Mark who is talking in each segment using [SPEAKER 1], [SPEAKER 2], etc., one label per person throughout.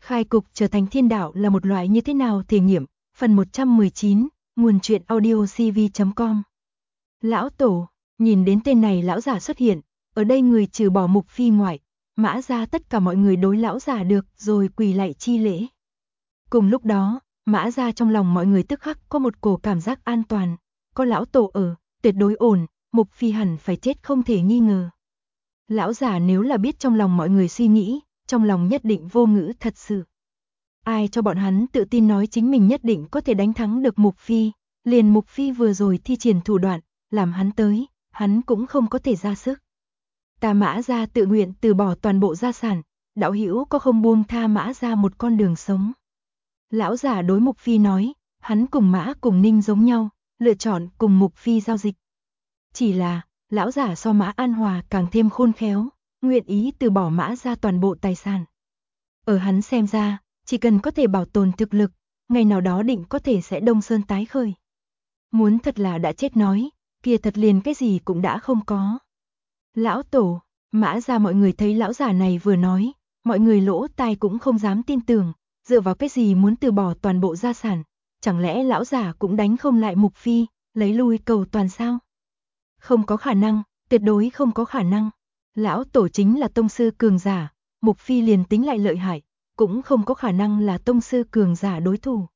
[SPEAKER 1] Khai cục trở thành thiên đạo là một loại như thế nào thể nghiệm, phần 119, nguồn truyện audio cv.com. Lão Tổ, nhìn đến tên này lão giả xuất hiện, ở đây người trừ bỏ Mục Phi ngoại, Mã gia tất cả mọi người đối lão giả được rồi quỳ lạy chi lễ. Cùng lúc đó, Mã gia trong lòng mọi người tức khắc có một cổ cảm giác an toàn, có lão tổ ở, tuyệt đối ổn, Mục Phi hẳn phải chết không thể nghi ngờ. Lão giả nếu là biết trong lòng mọi người suy nghĩ, trong lòng nhất định vô ngữ thật sự. Ai cho bọn hắn tự tin nói chính mình nhất định có thể đánh thắng được Mục Phi, liền Mục Phi vừa rồi thi triển thủ đoạn, làm hắn tới, hắn cũng không có thể ra sức. Ta Mã gia tự nguyện từ bỏ toàn bộ gia sản, đạo hữu có không buông tha Mã gia một con đường sống. Lão giả đối Mục Phi nói, hắn cùng Mã cùng Ninh giống nhau, lựa chọn cùng Mục Phi giao dịch. Chỉ là, lão giả so Mã An Hòa càng thêm khôn khéo, nguyện ý từ bỏ Mã gia toàn bộ tài sản. Ở hắn xem ra, chỉ cần có thể bảo tồn thực lực, ngày nào đó định có thể sẽ Đông Sơn tái khởi. Muốn thật là đã chết nói, kia thật liền cái gì cũng đã không có. Lão Tổ, Mã gia mọi người thấy lão giả này vừa nói, mọi người lỗ tai cũng không dám tin tưởng, dựa vào cái gì muốn từ bỏ toàn bộ gia sản, chẳng lẽ lão giả cũng đánh không lại Mục Phi, lấy lui cầu toàn sao? Không có khả năng, tuyệt đối không có khả năng. Lão Tổ chính là tông sư cường giả, Mục Phi liền tính lại lợi hại, cũng không có khả năng là tông sư cường giả đối thủ.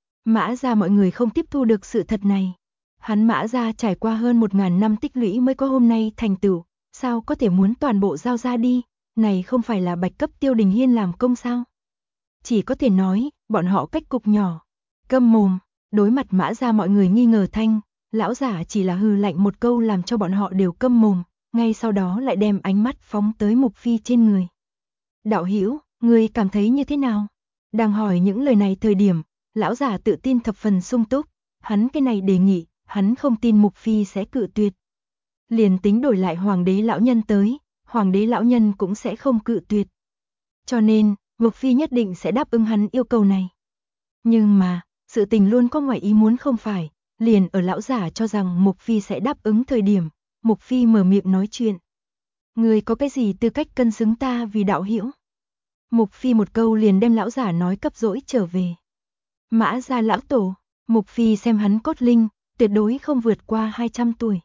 [SPEAKER 1] Mã gia mọi người không tiếp thu được sự thật này. Hắn Mã gia trải qua hơn 1000 năm tích lũy mới có hôm nay thành tựu, sao có thể muốn toàn bộ giao ra đi, này không phải là bạch cấp Tiêu Đình Hiên làm công sao? Chỉ có thể nói, bọn họ cách cục nhỏ. Câm mồm, đối mặt Mã gia mọi người nghi ngờ thanh, lão giả chỉ là hừ lạnh một câu làm cho bọn họ đều câm mồm, ngay sau đó lại đem ánh mắt phóng tới Mục Phi trên người. Đạo hữu, ngươi cảm thấy như thế nào? Đang hỏi những lời này thời điểm, lão giả tự tin thập phần sung túc, hắn cái này đề nghị, hắn không tin Mục Phi sẽ cự tuyệt. Liền tính đổi lại hoàng đế lão nhân tới, hoàng đế lão nhân cũng sẽ không cự tuyệt. Cho nên, Mục Phi nhất định sẽ đáp ứng hắn yêu cầu này. Nhưng mà, sự tình luôn có ngoài ý muốn không phải, liền ở lão giả cho rằng Mục Phi sẽ đáp ứng thời điểm, Mục Phi mở miệng nói chuyện. Người có cái gì tư cách cân xứng ta vì đạo hữu? Mục Phi một câu liền đem lão giả nói cấp dỗi trở về. Mã gia lão tổ, Mục Phi xem hắn cốt linh, tuyệt đối không vượt qua 200 tuổi.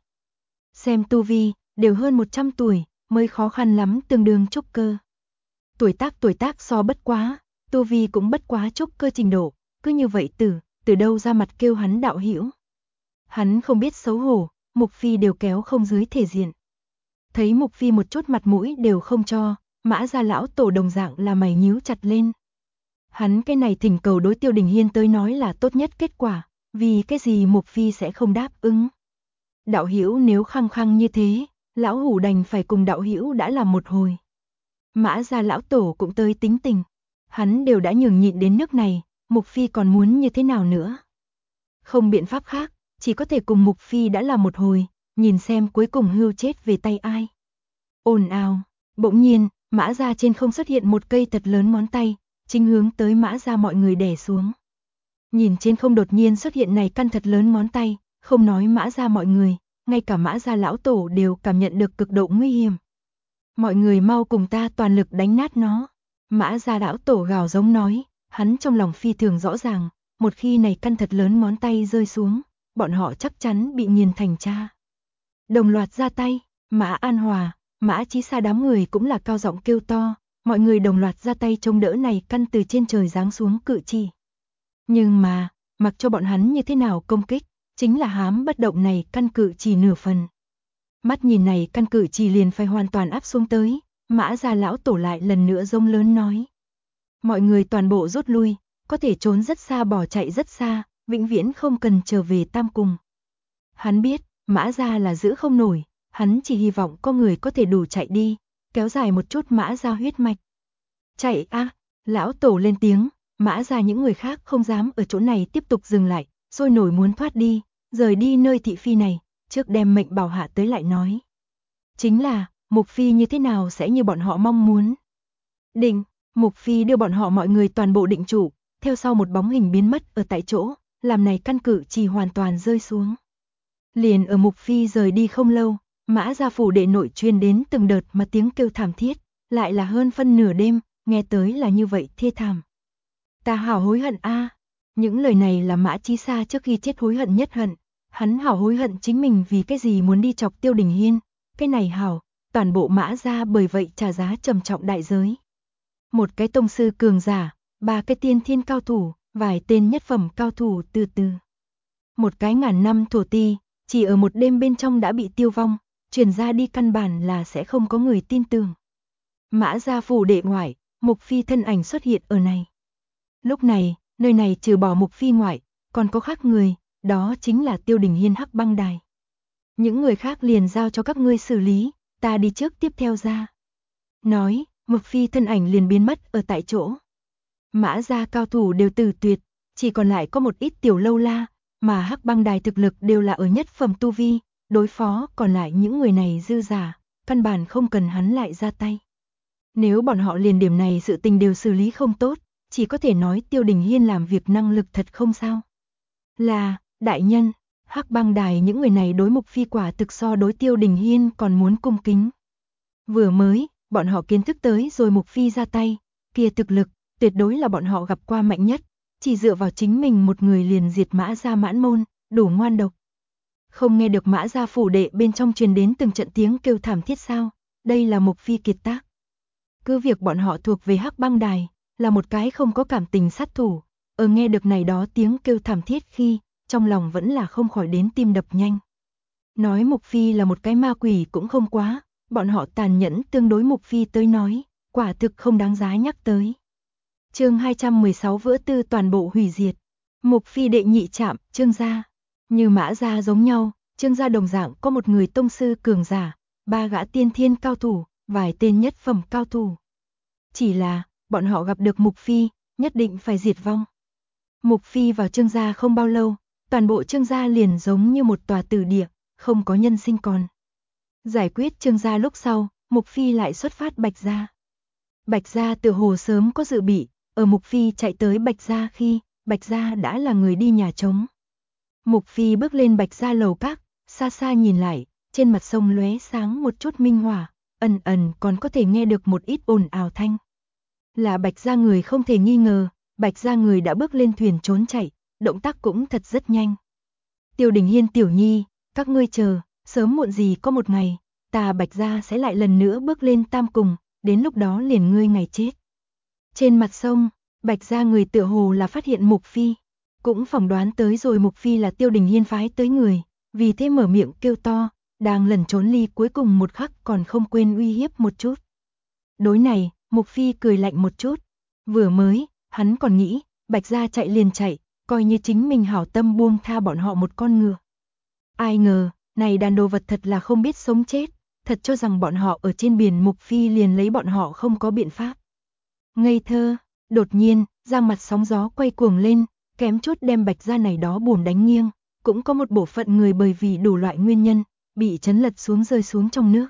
[SPEAKER 1] Xem tu vi, đều hơn 100 tuổi, mới khó khăn lắm tương đương trúc cơ. Tuổi tác so bất quá, tu vi cũng bất quá trúc cơ trình độ, cứ như vậy từ đâu ra mặt kêu hắn đạo hữu. Hắn không biết xấu hổ, Mục Phi đều kéo không dưới thể diện. Thấy Mục Phi một chút mặt mũi đều không cho, Mã gia lão tổ đồng dạng là mày nhíu chặt lên. Hắn cái này thỉnh cầu đối Tiêu Đình Hiên tới nói là tốt nhất kết quả, vì cái gì Mục Phi sẽ không đáp ứng. Đạo hữu nếu khăng khăng như thế, lão hủ đành phải cùng đạo hữu đã làm một hồi. Mã gia lão tổ cũng tới tính tình, hắn đều đã nhường nhịn đến nước này, Mục Phi còn muốn như thế nào nữa. Không biện pháp khác, chỉ có thể cùng Mục Phi đã làm một hồi, nhìn xem cuối cùng hưu chết về tay ai. Ồn ào, bỗng nhiên, Mã gia trên không xuất hiện một cây thật lớn ngón tay, chính hướng tới Mã gia mọi người đè xuống. Nhìn trên không đột nhiên xuất hiện này căn thật lớn ngón tay, không nói Mã gia mọi người, ngay cả Mã gia lão tổ đều cảm nhận được cực độ nguy hiểm. Mọi người mau cùng ta toàn lực đánh nát nó. Mã gia lão tổ gào giống nói, hắn trong lòng phi thường rõ ràng, một khi này căn thật lớn ngón tay rơi xuống, bọn họ chắc chắn bị nghiền thành tro. Đồng loạt ra tay, Mã An Hòa, Mã Chí Sa đám người cũng là cao giọng kêu to, mọi người đồng loạt ra tay chống đỡ này căn từ trên trời giáng xuống cự chỉ. Nhưng mà, mặc cho bọn hắn như thế nào công kích, chính là hám bất động này căn cự chỉ nửa phần. Mắt nhìn này căn cự chỉ liền phải hoàn toàn áp xuống tới, Mã gia lão tổ lại lần nữa rống lớn nói. Mọi người toàn bộ rút lui, có thể trốn rất xa bỏ chạy rất xa, vĩnh viễn không cần trở về Tam Cùng. Hắn biết, Mã gia là giữ không nổi, hắn chỉ hy vọng có người có thể đủ chạy đi, kéo dài một chút Mã gia huyết mạch. Chạy a, lão tổ lên tiếng, Mã gia những người khác không dám ở chỗ này tiếp tục dừng lại, sôi nổi muốn thoát đi, rời đi nơi thị phi này, trước đem mệnh bảo hạ tới lại nói. Chính là, Mục Phi như thế nào sẽ như bọn họ mong muốn. Định, Mục Phi đưa bọn họ mọi người toàn bộ định trụ, theo sau một bóng hình biến mất ở tại chỗ, làm này căn cự chỉ hoàn toàn rơi xuống. Liền ở Mục Phi rời đi không lâu, Mã gia phủ đệ nội truyền đến từng đợt mà tiếng kêu thảm thiết, lại là hơn phân nửa đêm, nghe tới là như vậy thê thảm. Ta hảo hối hận a. Những lời này là Mã Chí Sa trước khi chết hối hận nhất hận. Hắn hảo hối hận chính mình vì cái gì muốn đi chọc Tiêu Đình Hiên. Cái này hảo, toàn bộ Mã gia bởi vậy trả giá trầm trọng đại giới. Một cái tông sư cường giả, 3 cái tiên thiên cao thủ, vài tên nhất phẩm cao thủ từ từ. Một cái ngàn năm thổ ti, chỉ ở một đêm bên trong đã bị tiêu vong, truyền ra đi căn bản là sẽ không có người tin tưởng. Mã gia phủ đệ ngoại, Mục Phi thân ảnh xuất hiện ở này. Lúc này, nơi này trừ bỏ Mục Phi ngoại, còn có khác người, đó chính là Tiêu Đình Hiên Hắc Băng Đài. Những người khác liền giao cho các ngươi xử lý, ta đi trước tiếp theo ra. Nói, Mục Phi thân ảnh liền biến mất ở tại chỗ. Mã gia cao thủ đều từ tuyệt, chỉ còn lại có một ít tiểu lâu la, mà Hắc Băng Đài thực lực đều là ở nhất phẩm tu vi, đối phó còn lại những người này dư giả, căn bản không cần hắn lại ra tay. Nếu bọn họ liền điểm này sự tình đều xử lý không tốt, chỉ có thể nói Tiêu Đình Hiên làm việc năng lực thật không sao. Là, đại nhân, Hắc Băng Đài những người này đối Mục Phi quả thực so đối Tiêu Đình Hiên còn muốn cung kính. Vừa mới, bọn họ kiến thức tới rồi Mục Phi ra tay, kia thực lực, tuyệt đối là bọn họ gặp qua mạnh nhất, chỉ dựa vào chính mình một người liền diệt Mã gia mãn môn, đủ ngoan độc. Không nghe được Mã gia phủ đệ bên trong truyền đến từng trận tiếng kêu thảm thiết sao, đây là Mục Phi kiệt tác. Cứ việc bọn họ thuộc về Hắc Băng Đài, là một cái không có cảm tình sát thủ, ở nghe được này đó tiếng kêu thảm thiết khi, trong lòng vẫn là không khỏi đến tim đập nhanh. Nói Mục Phi là một cái ma quỷ cũng không quá, bọn họ tàn nhẫn tương đối Mục Phi tới nói, quả thực không đáng giá nhắc tới. Chương 216 vỡ tư toàn bộ hủy diệt. Mục Phi đệ nhị trạm, Trương gia. Như Mã gia giống nhau, Trương gia đồng dạng có một người tông sư cường giả, 3 gã tiên thiên cao thủ, vài tên nhất phẩm cao thủ. Chỉ là, bọn họ gặp được Mục Phi, nhất định phải diệt vong. Mục Phi vào Trương gia không bao lâu, toàn bộ Trương gia liền giống như một tòa tử địa, không có nhân sinh còn. Giải quyết Trương gia lúc sau, Mục Phi lại xuất phát Bạch gia. Bạch gia tựa hồ sớm có dự bị, ở Mục Phi chạy tới Bạch gia khi, Bạch gia đã là người đi nhà trống. Mục Phi bước lên Bạch gia lầu các, xa xa nhìn lại, trên mặt sông lóe sáng một chút minh hỏa, ẩn ẩn còn có thể nghe được một ít ồn ào thanh. Là Bạch gia người không thể nghi ngờ, Bạch gia người đã bước lên thuyền trốn chạy, động tác cũng thật rất nhanh. Tiêu Đình Hiên tiểu nhi, các ngươi chờ, sớm muộn gì có một ngày, ta Bạch gia sẽ lại lần nữa bước lên tam cùng, đến lúc đó liền ngươi ngày chết. Trên mặt sông, Bạch gia người tựa hồ là phát hiện Mục Phi, cũng phỏng đoán tới rồi Mục Phi là Tiêu Đình Hiên phái tới người, vì thế mở miệng kêu to, đang lẩn trốn ly cuối cùng một khắc còn không quên uy hiếp một chút. Đối này, Mục Phi cười lạnh một chút, vừa mới, hắn còn nghĩ, Bạch gia chạy liền chạy, coi như chính mình hảo tâm buông tha bọn họ một con ngựa. Ai ngờ, này đàn đồ vật thật là không biết sống chết, thật cho rằng bọn họ ở trên biển Mục Phi liền lấy bọn họ không có biện pháp. Ngây thơ, đột nhiên, giang mặt sóng gió quay cuồng lên, kém chút đem Bạch gia này đó buồm đánh nghiêng, cũng có một bộ phận người bởi vì đủ loại nguyên nhân, bị chấn lật xuống rơi xuống trong nước.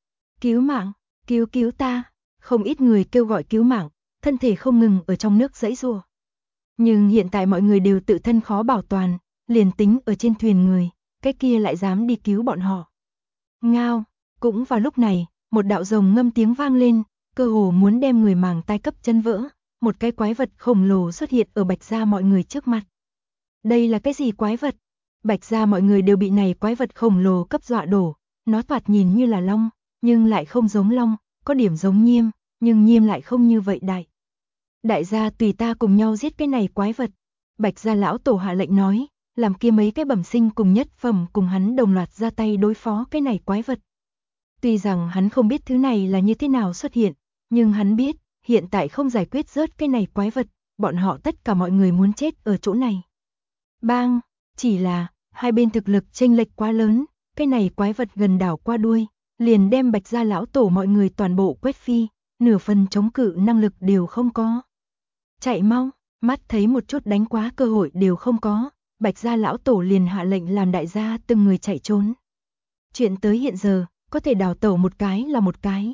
[SPEAKER 1] Cứu mạng, cứu ta, không ít người kêu gọi cứu mạng, thân thể không ngừng ở trong nước giãy giụa. Nhưng hiện tại mọi người đều tự thân khó bảo toàn, liền tính ở trên thuyền người, cái kia lại dám đi cứu bọn họ. Ngao, cũng vào lúc này, một đạo rồng ngâm tiếng vang lên, cơ hồ muốn đem người màng tai cấp chân vỡ, một cái quái vật khổng lồ xuất hiện ở Bạch gia mọi người trước mặt. Đây là cái gì quái vật? Bạch gia mọi người đều bị này quái vật khổng lồ cấp dọa đổ, nó thoạt nhìn như là long, nhưng lại không giống long, có điểm giống nhiêm, nhưng nhiêm lại không như vậy đại. Đại gia tùy ta cùng nhau giết cái này quái vật. Bạch gia lão tổ hạ lệnh nói, làm kia mấy cái bẩm sinh cùng nhất phẩm cùng hắn đồng loạt ra tay đối phó cái này quái vật. Tuy rằng hắn không biết thứ này là như thế nào xuất hiện, nhưng hắn biết, hiện tại không giải quyết rớt cái này quái vật, bọn họ tất cả mọi người muốn chết ở chỗ này. Bang, chỉ là, hai bên thực lực chênh lệch quá lớn, cái này quái vật gần đảo qua đuôi, liền đem Bạch gia lão tổ mọi người toàn bộ quét phi, nửa phần chống cự năng lực đều không có. Chạy mau, mắt thấy một chút đánh quá cơ hội đều không có, Bạch gia lão tổ liền hạ lệnh làm đại gia từng người chạy trốn. Chuyện tới hiện giờ, có thể đào tẩu một cái là một cái.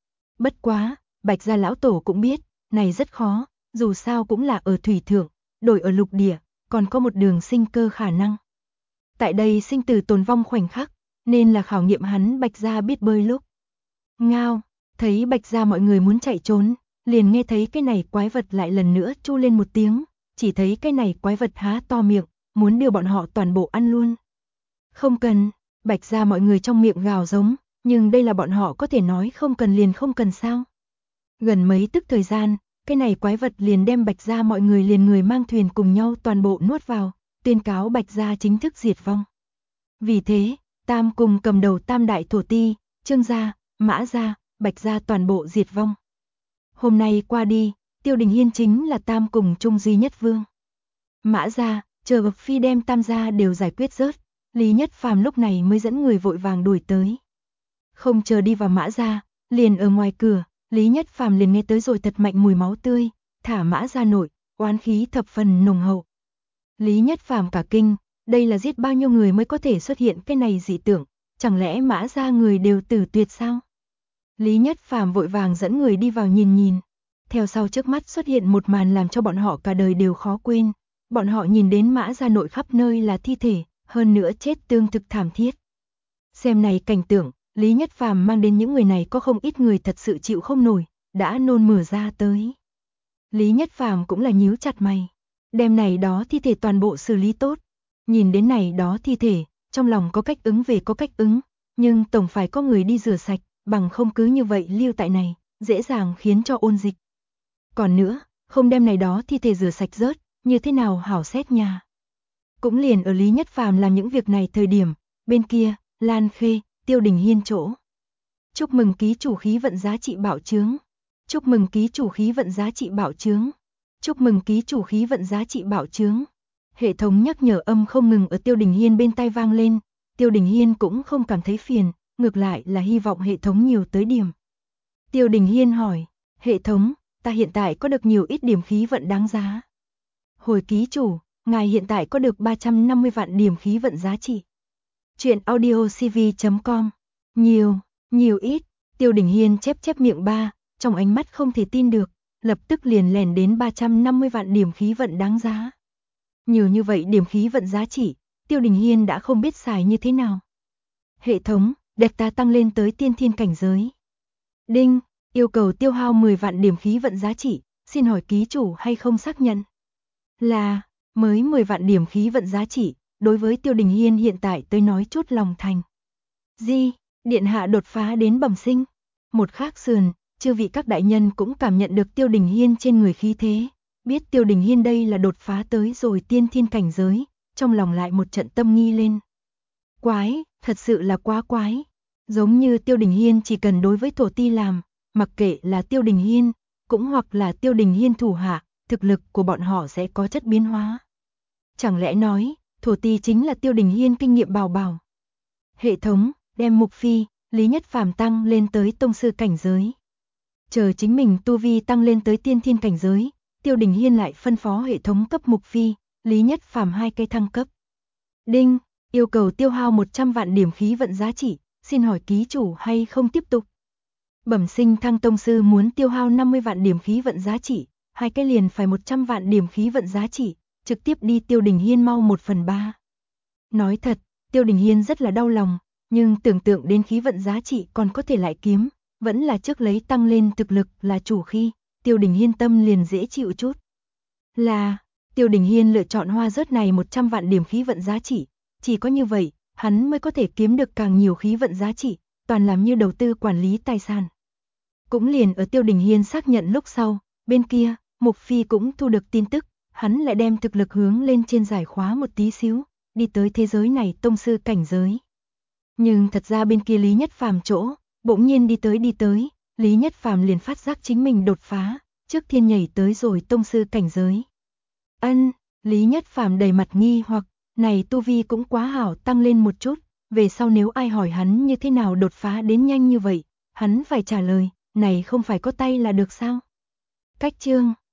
[SPEAKER 1] Bất quá, Bạch gia lão tổ cũng biết, này rất khó, dù sao cũng là ở thủy thượng, đổi ở lục địa, còn có một đường sinh cơ khả năng. Tại đây sinh tử tồn vong khoảnh khắc, nên là khảo nghiệm hắn Bạch gia biết bơi lúc. Ngao, thấy Bạch gia mọi người muốn chạy trốn, liền nghe thấy cái này quái vật lại lần nữa chu lên một tiếng, chỉ thấy cái này quái vật há to miệng, muốn đưa bọn họ toàn bộ ăn luôn. Không cần, Bạch gia mọi người trong miệng gào giống, nhưng đây là bọn họ có thể nói không cần liền không cần sao. Gần mấy tức thời gian, cái này quái vật liền đem Bạch gia mọi người liền người mang thuyền cùng nhau toàn bộ nuốt vào, tuyên cáo Bạch gia chính thức diệt vong. Vì thế, Tam cùng cầm đầu tam đại thổ ti, Trương gia, Mã gia, Bạch gia toàn bộ diệt vong. Hôm nay qua đi, Tiêu Đình Hiên chính là Tam cùng trung duy nhất vương. Mã gia, chờ Bập Phi đem Tam gia đều giải quyết rớt, Lý Nhất Phàm lúc này mới dẫn người vội vàng đuổi tới. Không chờ đi vào Mã gia, liền ở ngoài cửa, Lý Nhất Phàm liền nghe tới rồi thật mạnh mùi máu tươi, thả Mã gia nội, oán khí thập phần nồng hậu. Lý Nhất Phàm cả kinh, đây là giết bao nhiêu người mới có thể xuất hiện cái này dị tưởng, chẳng lẽ Mã gia người đều tử tuyệt sao? Lý Nhất Phàm vội vàng dẫn người đi vào nhìn nhìn. Theo sau trước mắt xuất hiện một màn làm cho bọn họ cả đời đều khó quên. Bọn họ nhìn đến Mã gia nội khắp nơi là thi thể, hơn nữa chết tương thực thảm thiết. Xem này cảnh tượng, Lý Nhất Phàm mang đến những người này có không ít người thật sự chịu không nổi, đã nôn mửa ra tới. Lý Nhất Phàm cũng là nhíu chặt mày, đem này đó thi thể toàn bộ xử lý tốt. Nhìn đến này đó thi thể, trong lòng có cách ứng về có cách ứng, nhưng tổng phải có người đi rửa sạch, bằng không cứ như vậy lưu tại này, dễ dàng khiến cho ôn dịch. Còn nữa, không đem này đó thi thể rửa sạch rớt, như thế nào hảo xét nhà. Cũng liền ở Lý Nhất Phàm làm những việc này thời điểm, bên kia, Lan Khê, Tiêu Đình Hiên chỗ. Chúc mừng ký chủ khí vận giá trị bạo chướng. Chúc mừng ký chủ khí vận giá trị bạo chướng. Chúc mừng ký chủ khí vận giá trị bạo chướng. Hệ thống nhắc nhở âm không ngừng ở Tiêu Đình Hiên bên tai vang lên, Tiêu Đình Hiên cũng không cảm thấy phiền, ngược lại là hy vọng hệ thống nhiều tới điểm. Tiêu Đình Hiên hỏi, hệ thống, ta hiện tại có được nhiều ít điểm khí vận đáng giá? Hồi ký chủ, ngài hiện tại có được 350 vạn điểm khí vận giá trị. Chuyện audiocv.com. Nhiều ít, Tiêu Đình Hiên chép miệng ba, trong ánh mắt không thể tin được, lập tức liền lèn đến 350 vạn điểm khí vận đáng giá. Nhiều như vậy điểm khí vận giá trị, Tiêu Đình Hiên đã không biết xài như thế nào. Hệ thống, đẹp ta tăng lên tới tiên thiên cảnh giới. Đinh, yêu cầu tiêu hao 10 vạn điểm khí vận giá trị, xin hỏi ký chủ hay không xác nhận? Là, mới 10 vạn điểm khí vận giá trị, đối với Tiêu Đình Hiên hiện tại tới nói chút lòng thành. Điện hạ đột phá đến bẩm sinh. Một khác sườn, chư vị các đại nhân cũng cảm nhận được Tiêu Đình Hiên trên người khí thế, biết Tiêu Đình Hiên đây là đột phá tới rồi tiên thiên cảnh giới, trong lòng lại một trận tâm nghi lên. Quái, thật sự là quá quái. Giống như Tiêu Đình Hiên chỉ cần đối với thổ ti làm, mặc kệ là Tiêu Đình Hiên, cũng hoặc là Tiêu Đình Hiên thủ hạ, thực lực của bọn họ sẽ có chất biến hóa. Chẳng lẽ nói, thổ ti chính là Tiêu Đình Hiên kinh nghiệm bảo bảo. Hệ thống, đem Mục Phi, Lý Nhất Phàm tăng lên tới tông sư cảnh giới. Chờ chính mình tu vi tăng lên tới tiên thiên cảnh giới, Tiêu Đình Hiên lại phân phó hệ thống cấp Mục Phi, Lý Nhất Phàm 2 cây thăng cấp. Đinh, yêu cầu tiêu hao 100 vạn điểm khí vận giá trị, xin hỏi ký chủ hay không tiếp tục? Bẩm sinh thăng tông sư muốn tiêu hao 50 vạn điểm khí vận giá trị, 2 cái liền phải 100 vạn điểm khí vận giá trị, trực tiếp đi Tiêu Đình Hiên mau 1/3. Nói thật, Tiêu Đình Hiên rất là đau lòng, nhưng tưởng tượng đến khí vận giá trị còn có thể lại kiếm, vẫn là trước lấy tăng lên thực lực là chủ khi, Tiêu Đình Hiên tâm liền dễ chịu chút. Là, Tiêu Đình Hiên lựa chọn hoa rớt này 100 vạn điểm khí vận giá trị, chỉ có như vậy, hắn mới có thể kiếm được càng nhiều khí vận giá trị, toàn làm như đầu tư quản lý tài sản. Cũng liền ở Tiêu Đình Hiên xác nhận lúc sau, bên kia, Mục Phi cũng thu được tin tức, hắn lại đem thực lực hướng lên trên giải khóa một tí xíu, đi tới thế giới này tông sư cảnh giới. Nhưng thật ra bên kia Lý Nhất Phàm chỗ, bỗng nhiên đi tới, Lý Nhất Phàm liền phát giác chính mình đột phá, trước thiên nhảy tới rồi tông sư cảnh giới. Lý Nhất Phàm đầy mặt nghi hoặc, này tu vi cũng quá hảo tăng lên một chút, về sau nếu ai hỏi hắn như thế nào đột phá đến nhanh như vậy, hắn phải trả lời, này không phải có tay là được sao? Cách chương